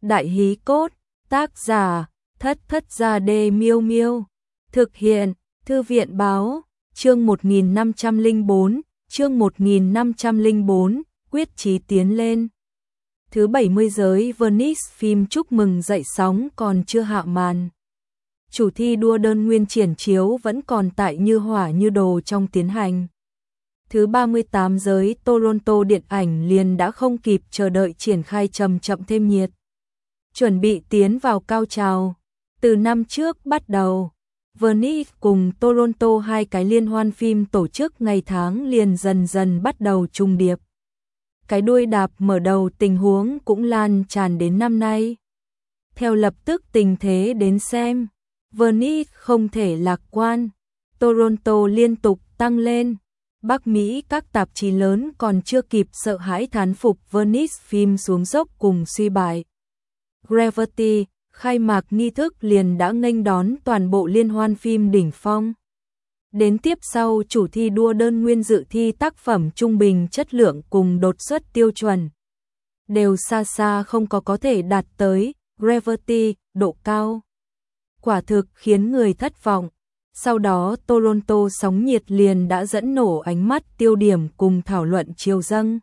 Đại hí cốt, tác giả, Thất Thất Gia Đê Miêu Miêu. Thực hiện, Thư viện báo, chương 1504, chương 1504, quyết chí tiến lên. Thứ 70 giới Venice phim chúc mừng dậy sóng còn chưa hạ màn. Chủ thi đua đơn nguyên triển chiếu vẫn còn tại như hỏa như đồ trong tiến hành. Thứ 38 giới Toronto điện ảnh liền đã không kịp chờ đợi triển khai chậm thêm nhiệt. Chuẩn bị tiến vào cao trào. Từ năm trước bắt đầu, Venice cùng Toronto hai cái liên hoan phim tổ chức ngày tháng liền dần dần bắt đầu trùng điệp. Cái đuôi đạp mở đầu tình huống cũng lan tràn đến năm nay. Theo lập tức tình thế đến xem, Venice không thể lạc quan, Toronto liên tục tăng lên. Bắc Mỹ các tạp chí lớn còn chưa kịp sợ hãi thán phục Venice phim xuống dốc cùng suy bại. Gravity, khai mạc nghi thức liền đã nghênh đón toàn bộ liên hoan phim đỉnh phong. Đến tiếp sau chủ thi đua đơn nguyên dự thi tác phẩm trung bình chất lượng cùng đột xuất tiêu chuẩn. Đều xa xa không có thể đạt tới Gravity độ cao. Quả thực khiến người thất vọng. Sau đó Toronto sóng nhiệt liền đã dẫn nổ ánh mắt tiêu điểm cùng thảo luận chiều dâng.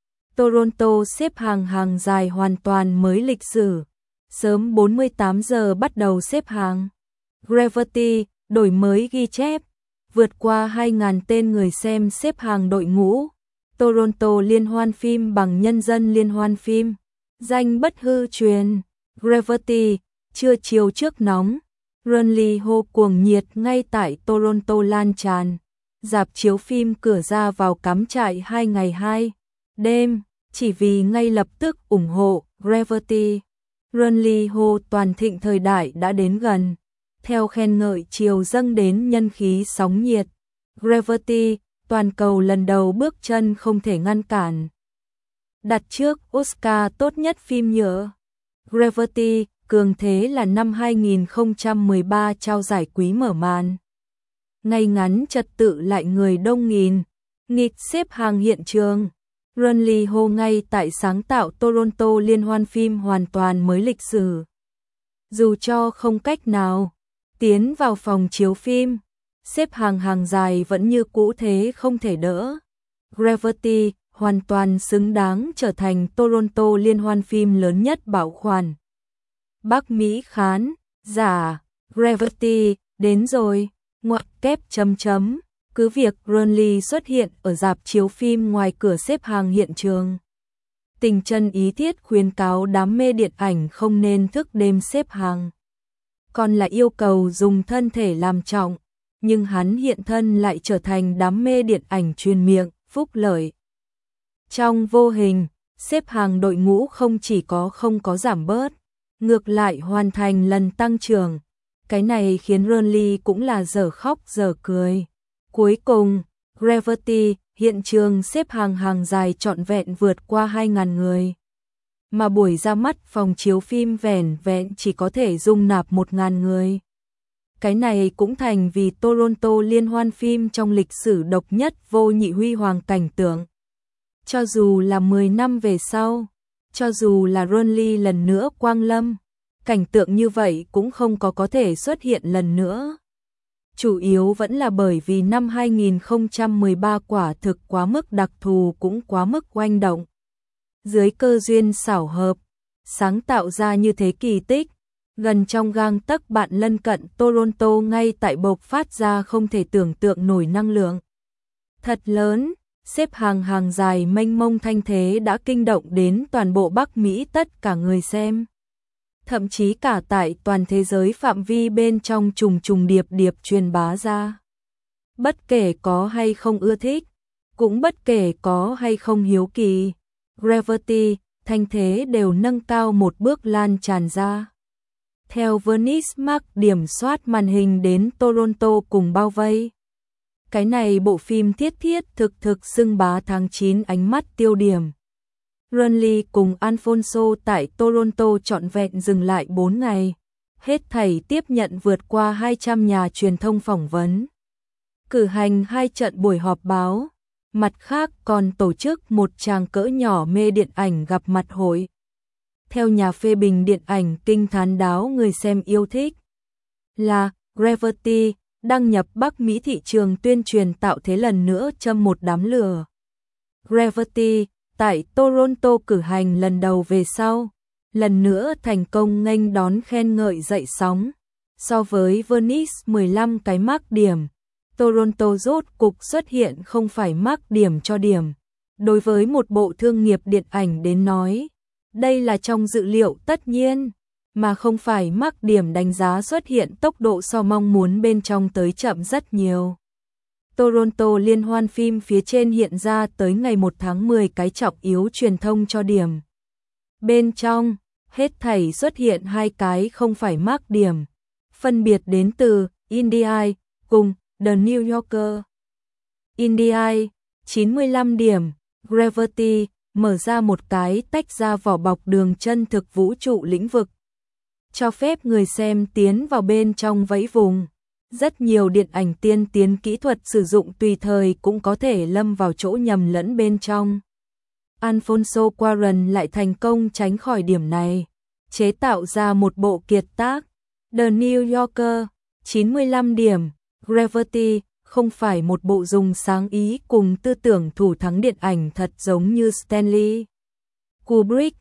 Toronto xếp hàng dài hoàn toàn mới lịch sử. Sớm 48 giờ bắt đầu xếp hàng. Gravity, đổi mới ghi chép. Vượt qua 2.000 tên người xem xếp hàng đội ngũ. Toronto liên hoan phim bằng nhân dân liên hoan phim. Danh bất hư truyền. Gravity, trưa chiều trước nóng. Runley hô cuồng nhiệt ngay tại Toronto lan tràn. Rạp chiếu phim cửa ra vào cắm trại 2 ngày 2 đêm, chỉ vì ngay lập tức ủng hộ Gravity. Runley hô toàn thịnh thời đại đã đến gần. Theo khen ngợi chiều dâng đến nhân khí sóng nhiệt. Gravity, toàn cầu lần đầu bước chân không thể ngăn cản. Đặt trước Oscar tốt nhất phim nhựa. Gravity, cường thế là năm 2013 trao giải quý mở màn. Ngay ngắn trật tự lại người đông nghìn, nghịt xếp hàng hiện trường. Runley hô ngay tại sáng tạo Toronto liên hoan phim hoàn toàn mới lịch sử. Dù cho không cách nào tiến vào phòng chiếu phim, xếp hàng dài vẫn như cũ thế không thể đỡ. Gravity hoàn toàn xứng đáng trở thành Toronto liên hoan phim lớn nhất bảo khoản. Bắc Mỹ khán giả, Gravity, đến rồi, ngoặc kép chấm. Cứ việc Runley xuất hiện ở rạp chiếu phim ngoài cửa xếp hàng hiện trường. Tình chân ý thiết khuyến cáo đám mê điện ảnh không nên thức đêm xếp hàng. Còn là yêu cầu dùng thân thể làm trọng, nhưng hắn hiện thân lại trở thành đám mê điện ảnh truyền miệng, phúc lợi. Trong vô hình, xếp hàng đội ngũ không chỉ không có giảm bớt, ngược lại hoàn thành lần tăng trưởng. Cái này khiến Runley cũng là dở khóc dở cười. Cuối cùng, Gravity, hiện trường xếp hàng dài trọn vẹn vượt qua 2.000 người. Mà buổi ra mắt phòng chiếu phim vẻn vẹn chỉ có thể dung nạp 1.000 người. Cái này cũng thành vì Toronto liên hoan phim trong lịch sử độc nhất vô nhị huy hoàng cảnh tượng. Cho dù là 10 năm về sau, cho dù là Runley lần nữa quang lâm, cảnh tượng như vậy cũng không có thể xuất hiện lần nữa. Chủ yếu vẫn là bởi vì năm 2013 quả thực quá mức đặc thù cũng quá mức oanh động. Dưới cơ duyên xảo hợp, sáng tạo ra như thế kỳ tích, gần trong gang tấc bạn lân cận Toronto ngay tại bộc phát ra không thể tưởng tượng nổi năng lượng. Thật lớn, xếp hàng dài mênh mông thanh thế đã kinh động đến toàn bộ Bắc Mỹ tất cả người xem. Thậm chí cả tại toàn thế giới phạm vi bên trong trùng điệp truyền bá ra. Bất kể có hay không ưa thích, cũng bất kể có hay không hiếu kỳ, Gravity, thanh thế đều nâng cao một bước lan tràn ra. Theo Venice Mark điểm soát màn hình đến Toronto cùng bao vây. Cái này bộ phim thiết thực xưng bá tháng 9 ánh mắt tiêu điểm. Runley cùng Alfonso tại Toronto trọn vẹn dừng lại 4 ngày. Hết thảy tiếp nhận vượt qua 200 nhà truyền thông phỏng vấn. Cử hành 2 trận buổi họp báo. Mặt khác còn tổ chức một tràng cỡ nhỏ mê điện ảnh gặp mặt hội. theo nhà phê bình điện ảnh kinh thán đáo người xem yêu thích, là Gravity, đăng nhập Bắc Mỹ thị trường tuyên truyền tạo thế lần nữa châm một đám lửa. Gravity, tại Toronto cử hành lần đầu về sau, lần nữa thành công nghênh đón khen ngợi dậy sóng. So với Venice 15 cái mác điểm, Toronto rốt cục xuất hiện không phải mác điểm cho điểm. Đối với một bộ thương nghiệp điện ảnh đến nói, đây là trong dự liệu tất nhiên, mà không phải mác điểm đánh giá xuất hiện tốc độ so mong muốn bên trong tới chậm rất nhiều. Toronto liên hoan phim phía trên hiện ra tới ngày 1 tháng 10 cái trọng yếu truyền thông cho điểm. Bên trong, hết thảy xuất hiện 2 cái không phải mác điểm, phân biệt đến từ Indie cùng The New Yorker. Indie 95 điểm, Gravity mở ra một cái tách ra vỏ bọc đường chân thực vũ trụ lĩnh vực, cho phép người xem tiến vào bên trong vẫy vùng. Rất nhiều điện ảnh tiên tiến kỹ thuật sử dụng tùy thời cũng có thể lâm vào chỗ nhầm lẫn bên trong. Alfonso Cuarón lại thành công tránh khỏi điểm này, chế tạo ra một bộ kiệt tác, The New Yorker, 95 điểm, Gravity, không phải một bộ dùng sáng ý cùng tư tưởng thủ thắng điện ảnh thật giống như Stanley Kubrick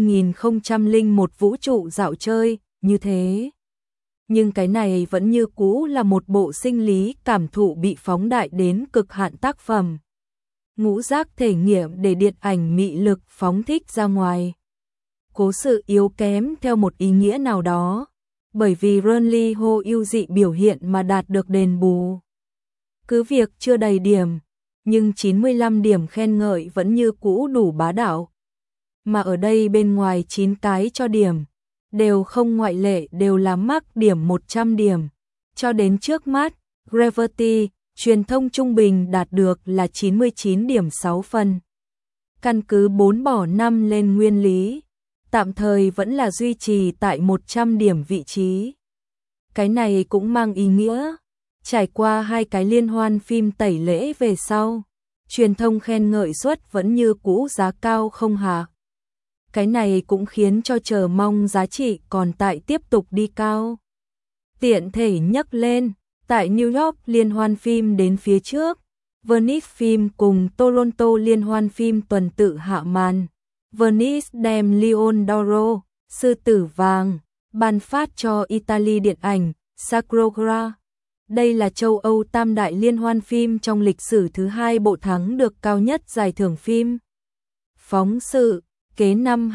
2001 vũ trụ dạo chơi, như thế. Nhưng cái này vẫn như cũ là một bộ sinh lý cảm thụ bị phóng đại đến cực hạn tác phẩm. Ngũ giác thể nghiệm để điện ảnh mị lực phóng thích ra ngoài. Cố sự yếu kém theo một ý nghĩa nào đó, bởi vì Ronnie Ho ưu dị biểu hiện mà đạt được đền bù. Cứ việc chưa đầy điểm, nhưng 95 điểm khen ngợi vẫn như cũ đủ bá đạo. Mà ở đây bên ngoài 9 cái cho điểm, đều không ngoại lệ đều là mác điểm 100 điểm. Cho đến trước mắt, Gravity, truyền thông trung bình đạt được là 99 điểm 6 phần. Căn cứ 4 bỏ 5 lên nguyên lý, tạm thời vẫn là duy trì tại 100 điểm vị trí. Cái này cũng mang ý nghĩa, trải qua 2 cái liên hoan phim tẩy lễ về sau, truyền thông khen ngợi suất vẫn như cũ giá cao không hạ. Cái này cũng khiến cho chờ mong giá trị còn tại tiếp tục đi cao. Tiện thể nhắc lên, tại New York liên hoan phim đến phía trước, Venice phim cùng Toronto liên hoan phim tuần tự hạ màn. Venice đem Leon d'Oro, sư tử vàng, ban phát cho Italy điện ảnh, Sacro-Gra. Đây là châu Âu tam đại liên hoan phim trong lịch sử thứ 2 bộ thắng được cao nhất giải thưởng phim. Phóng sự, kế năm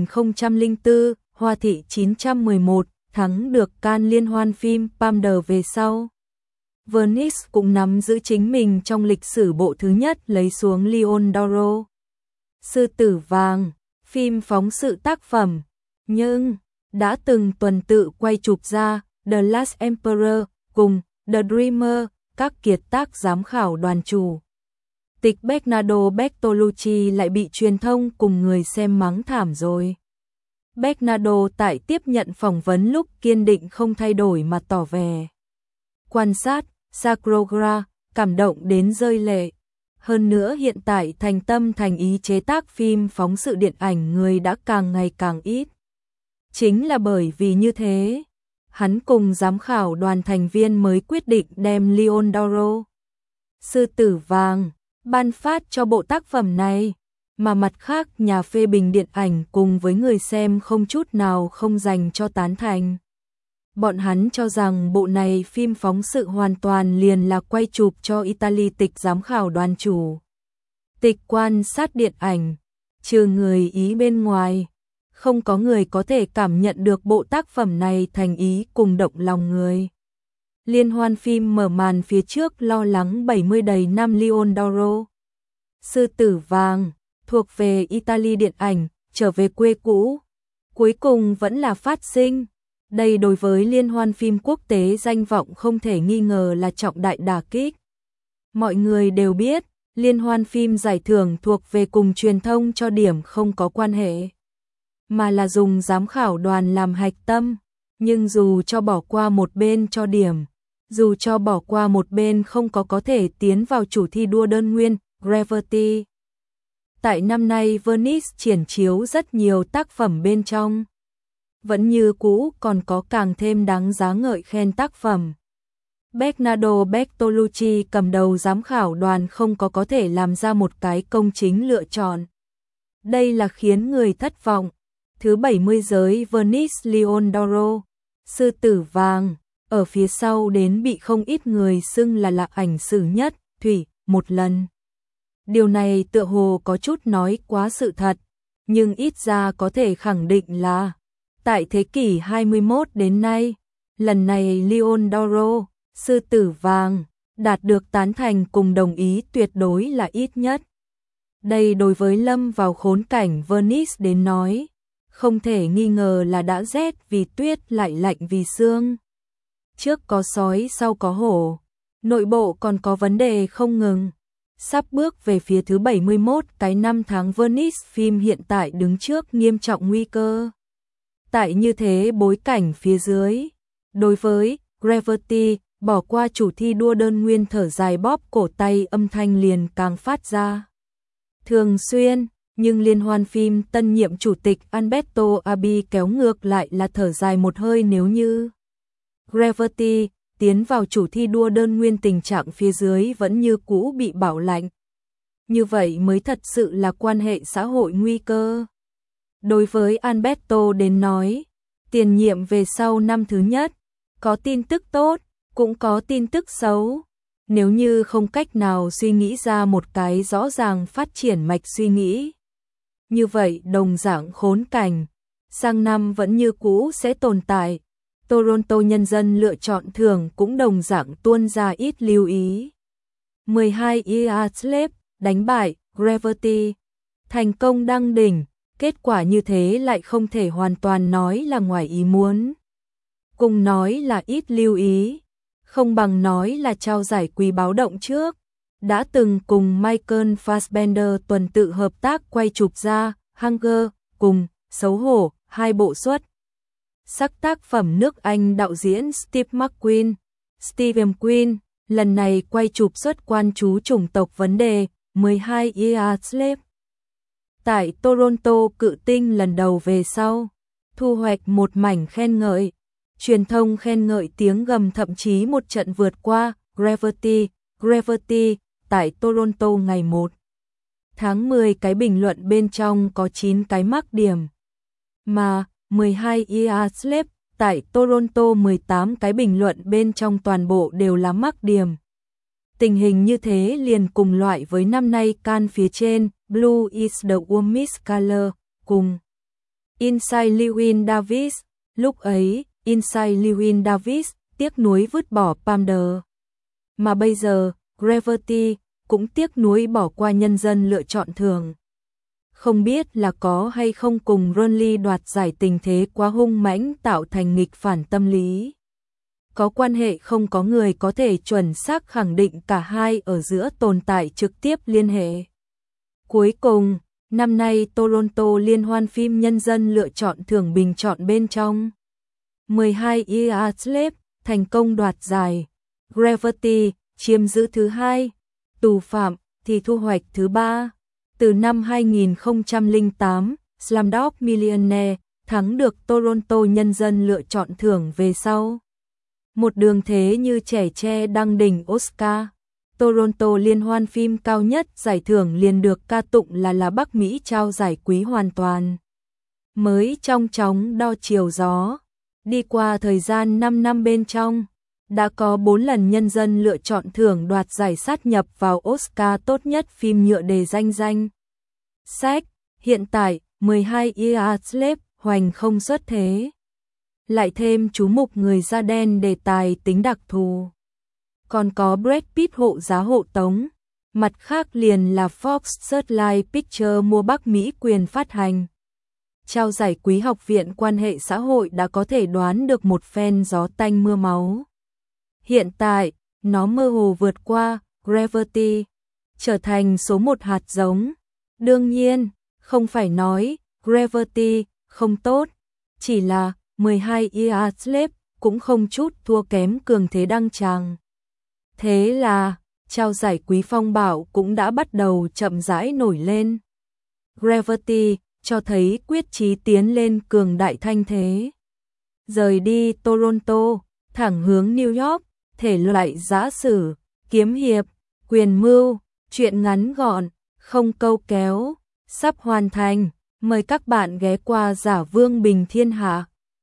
2004, Hoa thị 911, thắng được Cannes liên hoan phim Palme d'Or về sau. Venice cũng nắm giữ chính mình trong lịch sử bộ thứ nhất lấy xuống Leon d'Oro. Sư tử vàng, phim phóng sự tác phẩm, nhưng đã từng tuần tự quay chụp ra The Last Emperor cùng The Dreamer, các kiệt tác giám khảo đoàn chủ. Tịch Bernardo Bertolucci lại bị truyền thông cùng người xem mắng thảm rồi. Bernardo tại tiếp nhận phỏng vấn lúc kiên định không thay đổi mà tỏ vẻ quan sát Sacro-Gra, cảm động đến rơi lệ. Hơn nữa hiện tại thành tâm thành ý chế tác phim phóng sự điện ảnh người đã càng ngày càng ít. Chính là bởi vì như thế, hắn cùng giám khảo đoàn thành viên mới quyết định đem Leon d'Oro, sư tử vàng, ban phát cho bộ tác phẩm này, mà mặt khác nhà phê bình điện ảnh cùng với người xem không chút nào không dành cho tán thành. Bọn hắn cho rằng bộ này phim phóng sự hoàn toàn liền là quay chụp cho Italy tịch giám khảo đoàn chủ. Tịch quan sát điện ảnh, trừ người Ý bên ngoài, không có người có thể cảm nhận được bộ tác phẩm này thành ý cùng động lòng người. Liên hoan phim mở màn phía trước lo lắng 70 đầy năm Leon d'Oro, sư tử vàng, thuộc về Italy điện ảnh, trở về quê cũ. Cuối cùng vẫn là phát sinh. Đây đối với liên hoan phim quốc tế danh vọng không thể nghi ngờ là trọng đại đả kích. Mọi người đều biết, liên hoan phim giải thưởng thuộc về cùng truyền thông cho điểm không có quan hệ, mà là dùng giám khảo đoàn làm hạch tâm. Nhưng dù cho bỏ qua một bên cho điểm, dù cho bỏ qua một bên không có thể tiến vào chủ thi đua đơn nguyên, Gravity Tại năm nay Venice triển chiếu rất nhiều tác phẩm bên trong. Vẫn như cũ còn có càng thêm đáng giá ngợi khen tác phẩm. Bernardo Bertolucci cầm đầu giám khảo đoàn không có thể làm ra một cái công chính lựa chọn. Đây là khiến người thất vọng. Thứ 70 giới Venice Lion d'Oro, Sư tử vàng, ở phía sau đến bị không ít người xưng là lạc ảnh sử nhất, Thủy, một lần. Điều này tựa hồ có chút nói quá sự thật, nhưng ít ra có thể khẳng định là tại thế kỷ 21 đến nay, lần này Lion d'Oro, Sư tử vàng, đạt được tán thành cùng đồng ý tuyệt đối là ít nhất. Đây đối với lâm vào khốn cảnh Venice đến nói, không thể nghi ngờ là đã rét vì tuyết lại lạnh vì sương. Trước có sói sau có hổ, nội bộ còn có vấn đề không ngừng. Sắp bước về phía thứ 71 cái năm tháng Venice phim hiện tại đứng trước nghiêm trọng nguy cơ. Tại như thế bối cảnh phía dưới, đối với Gravity, bỏ qua chủ thi đua đơn nguyên thở dài bóp cổ tay âm thanh liền càng phát ra. Thường xuyên, nhưng liên hoan phim tân nhiệm chủ tịch Alberto Abi kéo ngược lại là thở dài một hơi nếu như Gravity tiến vào chủ thi đua đơn nguyên tình trạng phía dưới vẫn như cũ bị bảo lãnh. Như vậy mới thật sự là quan hệ xã hội nguy cơ. Đối với Alberto đến nói, tiền nhiệm về sau năm thứ nhất, có tin tức tốt, cũng có tin tức xấu. Nếu như không cách nào suy nghĩ ra một cái rõ ràng phát triển mạch suy nghĩ, như vậy đồng dạng khốn cảnh, sang năm vẫn như cũ sẽ tồn tại. Toronto nhân dân lựa chọn thưởng cũng đồng dạng tuôn ra ít lưu ý. 12 Years Slave đánh bại Gravity, thành công đăng đỉnh, kết quả như thế lại không thể hoàn toàn nói là ngoài ý muốn. Cùng nói là ít lưu ý, không bằng nói là trao giải quý báo động trước. Đã từng cùng Michael Fassbender tuần tự hợp tác quay chụp ra Hunger cùng Xấu hổ, hai bộ xuất sắc tác phẩm nước Anh đạo diễn Steve McQueen, lần này quay chụp xuất quan chú chủng tộc vấn đề 12 Years Slave. Tại Toronto cự tinh lần đầu về sau, thu hoạch một mảnh khen ngợi, truyền thông khen ngợi tiếng gầm thậm chí một trận vượt qua Gravity tại Toronto ngày 1 tháng 10 cái bình luận bên trong có 9 cái mắc điểm. Mà 12 Years Slave tại Toronto 18 cái bình luận bên trong toàn bộ đều là mắc điểm. Tình hình như thế liền cùng loại với năm nay Cannes phía trên Blue is the warmest color cùng Inside Llewyn Davis. Lúc ấy Inside Llewyn Davis tiếc nuối vứt bỏ Palmer. Mà bây giờ Gravity cũng tiếc nuối bỏ qua nhân dân lựa chọn thưởng. Không biết là có hay không cùng Ronly đoạt giải tình thế quá hung mãnh tạo thành nghịch phản tâm lý. Có quan hệ không có người có thể chuẩn xác khẳng định cả hai ở giữa tồn tại trực tiếp liên hệ. Cuối cùng, năm nay Toronto liên hoan phim nhân dân lựa chọn thưởng bình chọn bên trong 12 Years Slave thành công đoạt giải. Gravity chiếm giữ thứ hai, Tù phạm thì thu hoạch thứ ba. Từ năm 2008, Slumdog Millionaire thắng được Toronto nhân dân lựa chọn thưởng về sau. Một đường thế như trẻ tre đăng đỉnh Oscar. Toronto liên hoan phim cao nhất giải thưởng liền được ca tụng là Bắc Mỹ trao giải quý hoàn toàn. Mới trong chóng đo chiều gió. Đi qua thời gian 5 năm bên trong, đã có 4 lần nhân dân lựa chọn thưởng đoạt giải sát nhập vào Oscar tốt nhất phim nhựa đề danh. Sách, hiện tại, 12 Years Slave hoành không xuất thế. Lại thêm chú mục người da đen đề tài tính đặc thù. Còn có Brad Pitt hộ giá hộ tống. Mặt khác liền là Fox Searchlight Pictures mua Bắc Mỹ quyền phát hành. Trao giải quý học viện quan hệ xã hội đã có thể đoán được một phen gió tanh mưa máu. Hiện tại, nó mơ hồ vượt qua Gravity, trở thành số một hạt giống. Đương nhiên, không phải nói Gravity không tốt, chỉ là 12 Years Slave cũng không chút thua kém cường thế đăng tràng. Thế là, trao giải quý phong bảo cũng đã bắt đầu chậm rãi nổi lên. Gravity, cho thấy quyết chí tiến lên cường đại thanh thế. Rời đi Toronto, thẳng hướng New York, thể loại giã sử, kiếm hiệp, quyền mưu, truyện ngắn gọn, không câu kéo, sắp hoàn thành. Mời các bạn ghé qua Giả Vương Bình Thiên Hạ.